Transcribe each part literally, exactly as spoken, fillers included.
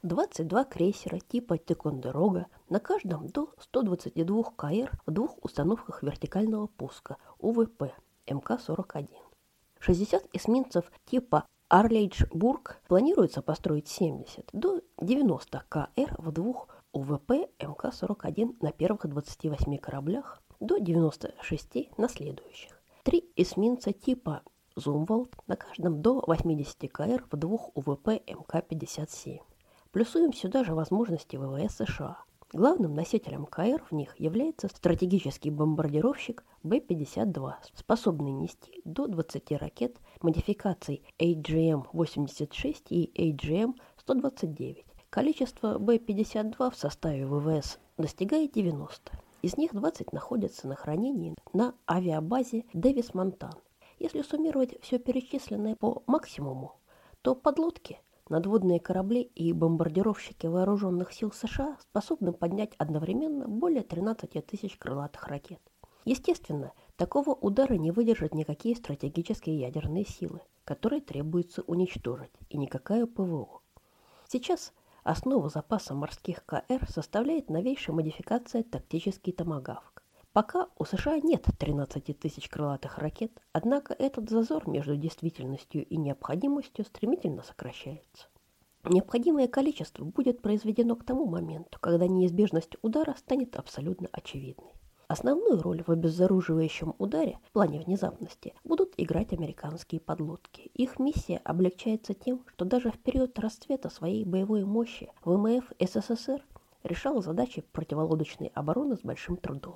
двадцать два крейсера типа Тикондерога, на каждом до ста двадцати двух КР в двух установках вертикального пуска УВП эм ка сорок один. шестьдесят эсминцев типа Арлейджбург планируется построить семьдесят до девяноста КР в двух УВП эм ка сорок один на первых двадцати восьми кораблях, до девяноста шести на следующих. Три эсминца типа Зумвалд, на каждом до восьмидесяти КР в двух УВП эм ка пятьдесят семь. Плюсуем сюда же возможности ВВС США. Главным носителем КР в них является стратегический бомбардировщик Бэ пятьдесят два, способный нести до двадцати ракет модификаций эй джи эм восемьдесят шесть и эй джи эм сто двадцать девять. Количество Бэ пятьдесят два в составе ВВС достигает девяноста. Из них двадцать находятся на хранении на авиабазе Дэвис Монтан. Если суммировать все перечисленное по максимуму, то подлодки, надводные корабли и бомбардировщики вооруженных сил США способны поднять одновременно более тринадцати тысяч крылатых ракет. Естественно, такого удара не выдержат никакие стратегические ядерные силы, которые требуется уничтожить, и никакая ПВО. Сейчас основу запаса морских КР составляет новейшая модификация тактический томагавк. Пока у США нет тринадцати тысяч крылатых ракет, однако этот зазор между действительностью и необходимостью стремительно сокращается. Необходимое количество будет произведено к тому моменту, когда неизбежность удара станет абсолютно очевидной. Основную роль в обезоруживающем ударе в плане внезапности будут играть американские подлодки. Их миссия облегчается тем, что даже в период расцвета своей боевой мощи ВМФ СССР решал задачи противолодочной обороны с большим трудом.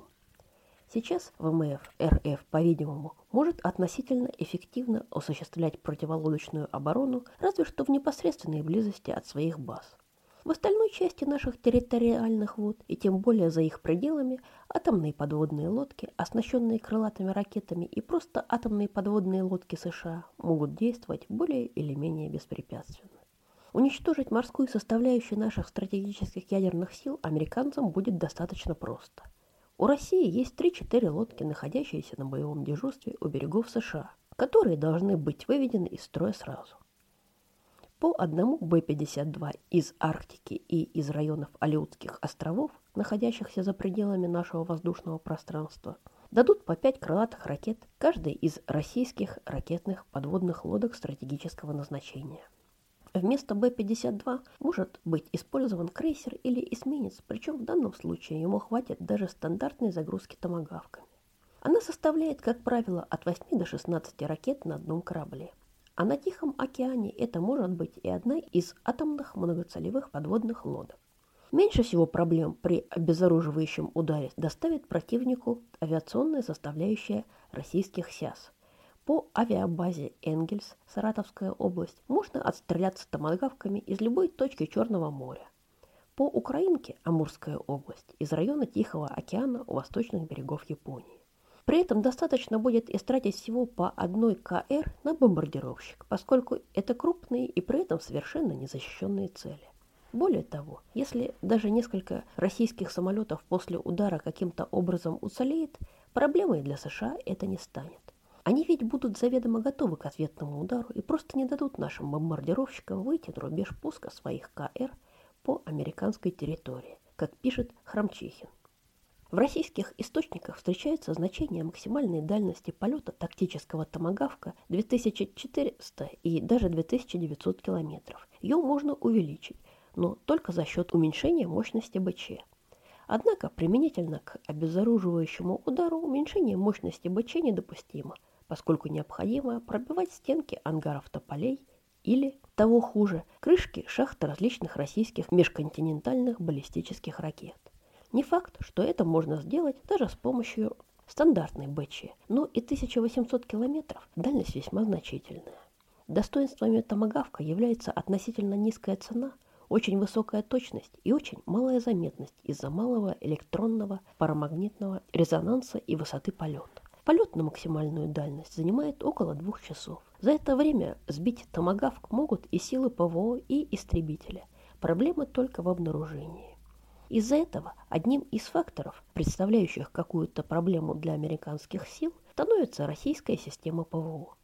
Сейчас ВМФ РФ, по-видимому, может относительно эффективно осуществлять противолодочную оборону разве что в непосредственной близости от своих баз. В остальной части наших территориальных вод, и тем более за их пределами, атомные подводные лодки, оснащенные крылатыми ракетами, и просто атомные подводные лодки США могут действовать более или менее беспрепятственно. Уничтожить морскую составляющую наших стратегических ядерных сил американцам будет достаточно просто. У России есть три-четыре лодки, находящиеся на боевом дежурстве у берегов США, которые должны быть выведены из строя сразу. По одному Бэ пятьдесят два из Арктики и из районов Алеутских островов, находящихся за пределами нашего воздушного пространства, дадут по пять крылатых ракет каждой из российских ракетных подводных лодок стратегического назначения. Вместо Бэ пятьдесят два может быть использован крейсер или эсминец, причем в данном случае ему хватит даже стандартной загрузки томагавками. Она составляет, как правило, от восьми до шестнадцати ракет на одном корабле. А на Тихом океане это может быть и одна из атомных многоцелевых подводных лодок. Меньше всего проблем при обезоруживающем ударе доставит противнику авиационная составляющая российских СЯС. По авиабазе Энгельс, Саратовская область, можно отстреляться томагавками из любой точки Черного моря. По Украинке, Амурская область, из района Тихого океана у восточных берегов Японии. При этом достаточно будет истратить всего по одной КР на бомбардировщик, поскольку это крупные и при этом совершенно незащищенные цели. Более того, если даже несколько российских самолетов после удара каким-то образом уцелеет, проблемой для США это не станет. Они ведь будут заведомо готовы к ответному удару и просто не дадут нашим бомбардировщикам выйти на рубеж пуска своих КР по американской территории, как пишет Храмчихин. В российских источниках встречаются значения максимальной дальности полета тактического томагавка две тысячи четыреста и даже две тысячи девятьсот километров. Ее можно увеличить, но только за счет уменьшения мощности БЧ. Однако применительно к обезоруживающему удару уменьшение мощности БЧ недопустимо, поскольку необходимо пробивать стенки ангаров тополей или, того хуже, крышки шахт различных российских межконтинентальных баллистических ракет. Не факт, что это можно сделать даже с помощью стандартной БЧ, но и тысяча восемьсот километров дальность весьма значительная. Достоинствами томагавка является относительно низкая цена, очень высокая точность и очень малая заметность из-за малого электронного парамагнитного резонанса и высоты полета. Полет на максимальную дальность занимает около двух часов. За это время сбить томагавк могут и силы ПВО, и истребители. Проблема только в обнаружении. Из-за этого одним из факторов, представляющих какую-то проблему для американских сил, становится российская система ПВО.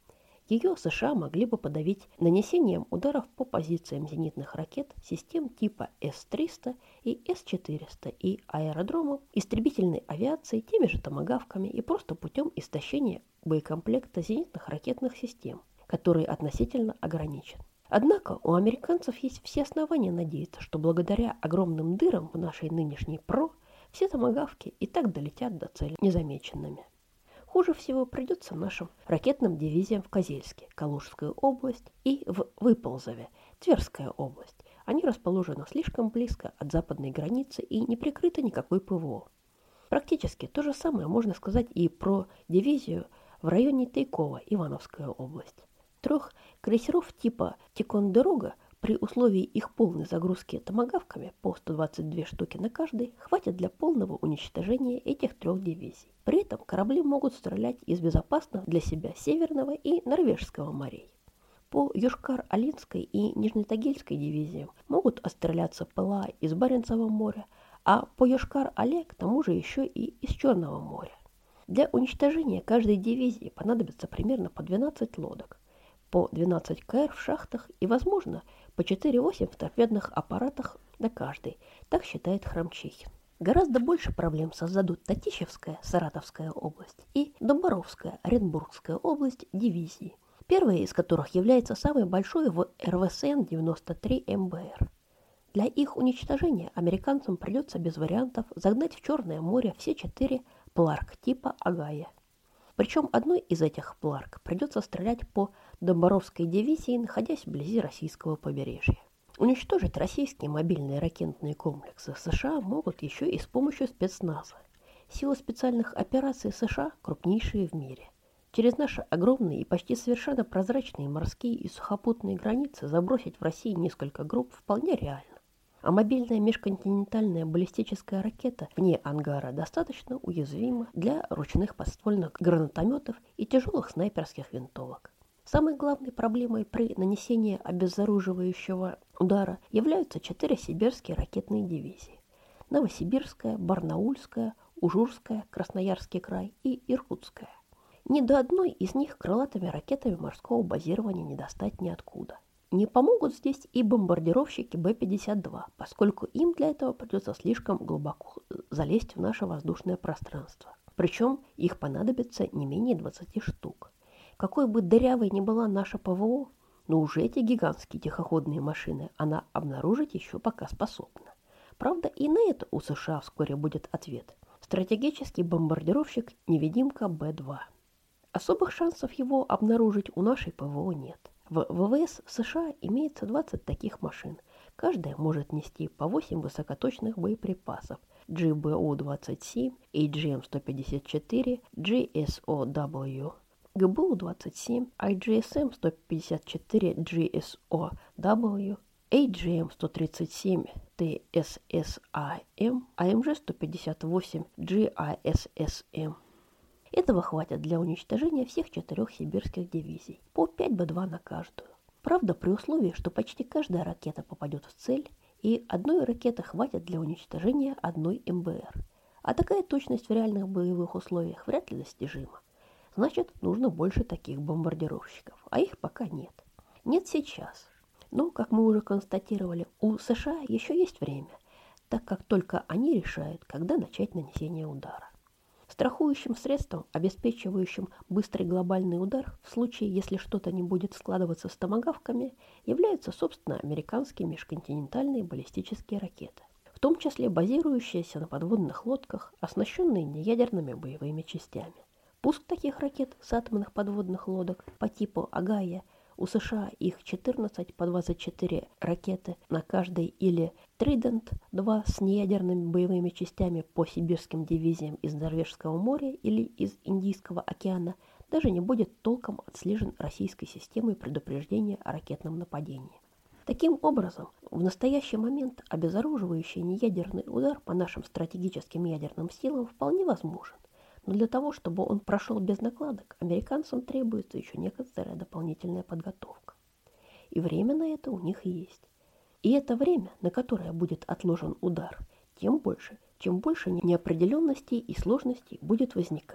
Ее США могли бы подавить нанесением ударов по позициям зенитных ракет систем типа эс триста и эс четыреста и аэродромам истребительной авиации теми же томагавками и просто путем истощения боекомплекта зенитных ракетных систем, который относительно ограничен. Однако у американцев есть все основания надеяться, что благодаря огромным дырам в нашей нынешней ПРО все томагавки и так долетят до цели незамеченными. Хуже всего придется нашим ракетным дивизиям в Козельске, Калужская область, и в Выползове, Тверская область. Они расположены слишком близко от западной границы и не прикрыты никакой ПВО. Практически то же самое можно сказать и про дивизию в районе Тайкова, Ивановская область. Трех крейсеров типа Тикондерога при условии их полной загрузки томагавками по сто двадцать две штуки на каждый хватит для полного уничтожения этих трех дивизий. При этом корабли могут стрелять из безопасных для себя Северного и Норвежского морей. По Йошкар-Олинской и Нижнетагильской дивизиям могут отстреляться ПЛА из Баренцева моря, а по Йошкар-Оле к тому же еще и из Черного моря. Для уничтожения каждой дивизии понадобится примерно по двенадцать лодок, по двенадцать ка эр в шахтах и, возможно, по четыре-восемь в торпедных аппаратах на каждой, так считает Храмчихин. Гораздо больше проблем создадут Татищевская, Саратовская область и Домбаровская, Оренбургская область дивизии, первая из которых является самой большой в эр вэ эс эн девяносто три эм бэ эр. Для их уничтожения американцам придется без вариантов загнать в Черное море все четыре пларк типа Агая. Причем одной из этих пларк придется стрелять по Домбаровской дивизии, находясь вблизи российского побережья. Уничтожить российские мобильные ракетные комплексы США могут еще и с помощью спецназа. Силы специальных операций США крупнейшие в мире. Через наши огромные и почти совершенно прозрачные морские и сухопутные границы забросить в России несколько групп вполне реально. А мобильная межконтинентальная баллистическая ракета вне ангара достаточно уязвима для ручных подствольных гранатометов и тяжелых снайперских винтовок. Самой главной проблемой при нанесении обезоруживающего удара являются четыре сибирские ракетные дивизии: Новосибирская, Барнаульская, Ужурская, Красноярский край и Иркутская. Ни до одной из них крылатыми ракетами морского базирования не достать ниоткуда. Не помогут здесь и бомбардировщики бэ пятьдесят два, поскольку им для этого придется слишком глубоко залезть в наше воздушное пространство. Причем их понадобится не менее двадцати штук. Какой бы дырявой ни была наша ПВО, но уже эти гигантские тихоходные машины она обнаружить еще пока способна. Правда, и на это у США вскоре будет ответ. Стратегический бомбардировщик «Невидимка бэ два». Особых шансов его обнаружить у нашей ПВО нет. В вэ вэ эс США имеется двадцать таких машин. Каждая может нести по восемь высокоточных боеприпасов джи бэ у двадцать семь, эй джи эм сто пятьдесят четыре, джи эс о дабл ю, гэ бэ у двадцать семь, ай джи эс эм сто пятьдесят четыре, джи эс о дабл ю, эй джи эм сто тридцать семь, ти эс эс ай эм, а эм жэ сто пятьдесят восемь, джи ай эс эс эм. Этого хватит для уничтожения всех четырех сибирских дивизий, по пять бэ два на каждую. Правда, при условии, что почти каждая ракета попадет в цель, и одной ракеты хватит для уничтожения одной эм бэ эр. А такая точность в реальных боевых условиях вряд ли достижима. Значит, нужно больше таких бомбардировщиков, а их пока нет. Нет сейчас. Но, как мы уже констатировали, у США еще есть время, так как только они решают, когда начать нанесение удара. Страхующим средством, обеспечивающим быстрый глобальный удар в случае, если что-то не будет складываться с томагавками, являются, собственно, американские межконтинентальные баллистические ракеты, в том числе базирующиеся на подводных лодках, оснащенные неядерными боевыми частями. Пуск таких ракет с атомных подводных лодок по типу Агая, у США их четырнадцать по двадцать четыре ракеты на каждой, или Тридент два с неядерными боевыми частями по сибирским дивизиям из Норвежского моря или из Индийского океана, даже не будет толком отслежен российской системой предупреждения о ракетном нападении. Таким образом, в настоящий момент обезоруживающий неядерный удар по нашим стратегическим ядерным силам вполне возможен. Но для того, чтобы он прошел без накладок, американцам требуется еще некоторая дополнительная подготовка. И время на это у них есть. И это время, на которое будет отложен удар, тем больше, чем больше неопределенностей и сложностей будет возникать,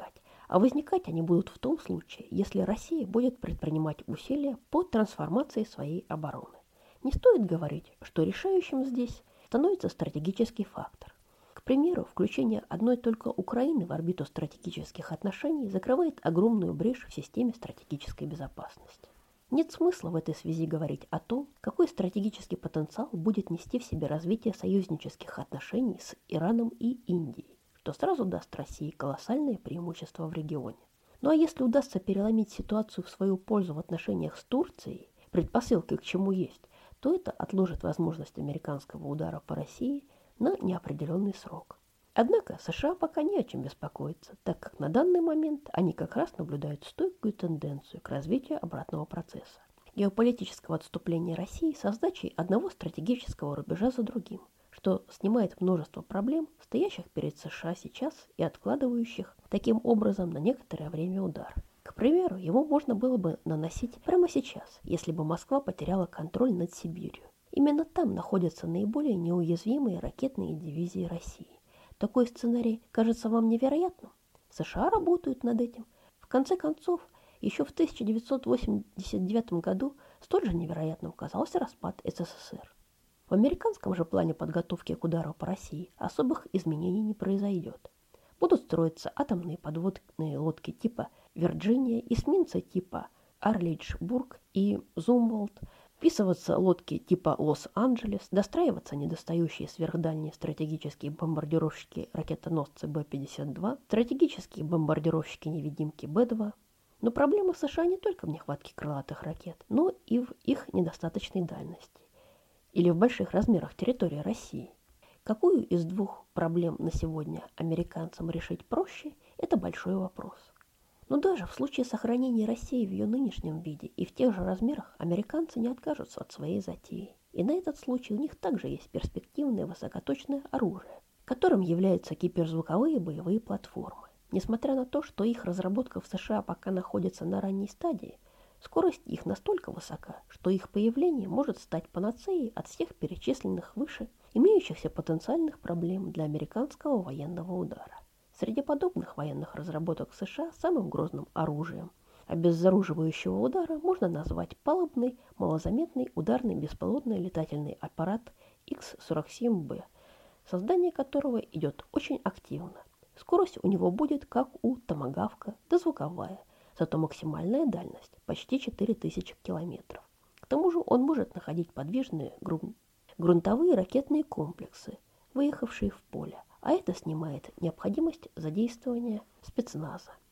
А возникать они будут в том случае, если Россия будет предпринимать усилия по трансформации своей обороны. Не стоит говорить, что решающим здесь становится стратегический фактор. К примеру, включение одной только Украины в орбиту стратегических отношений закрывает огромную брешь в системе стратегической безопасности. Нет смысла в этой связи говорить о том, какой стратегический потенциал будет нести в себе развитие союзнических отношений с Ираном и Индией, что сразу даст России колоссальное преимущество в регионе. Ну а если удастся переломить ситуацию в свою пользу в отношениях с Турцией, предпосылки к чему есть, то это отложит возможность американского удара по России на неопределенный срок. Однако США пока не о чем беспокоиться, так как на данный момент они как раз наблюдают стойкую тенденцию к развитию обратного процесса – геополитического отступления России со сдачей одного стратегического рубежа за другим, что снимает множество проблем, стоящих перед США сейчас и откладывающих таким образом на некоторое время удар. К примеру, его можно было бы наносить прямо сейчас, если бы Москва потеряла контроль над Сибирью. Именно там находятся наиболее неуязвимые ракетные дивизии России. Такой сценарий кажется вам невероятным? США работают над этим. В конце концов, еще в тысяча девятьсот восемьдесят девятом году столь же невероятным казался распад СССР. В американском же плане подготовки к удару по России особых изменений не произойдет. Будут строиться атомные подводные лодки типа «Вирджиния», эсминцы типа «Арлиджбург» и «Зумволд», вписываться лодки типа «Лос-Анджелес», достраиваться недостающие сверхдальние стратегические бомбардировщики-ракетоносцы Б пятьдесят два, стратегические бомбардировщики-невидимки Б два. Но проблема США не только в нехватке крылатых ракет, но и в их недостаточной дальности или в больших размерах территории России. Какую из двух проблем на сегодня американцам решить проще – это большой вопрос. Но даже в случае сохранения России в ее нынешнем виде и в тех же размерах американцы не откажутся от своей затеи. И на этот случай у них также есть перспективное высокоточное оружие, которым являются гиперзвуковые боевые платформы. Несмотря на то, что их разработка в США пока находится на ранней стадии, скорость их настолько высока, что их появление может стать панацеей от всех перечисленных выше имеющихся потенциальных проблем для американского военного удара. Среди подобных военных разработок США самым грозным оружием обезоруживающего удара можно назвать палубный малозаметный ударный беспилотный летательный аппарат Икс сорок семь Б, создание которого идет очень активно. Скорость у него будет как у томагавка, дозвуковая, зато максимальная дальность почти четыре тысячи километров. К тому же он может находить подвижные гру... грунтовые ракетные комплексы, выехавшие в поле, а это снимает необходимость задействования спецназа.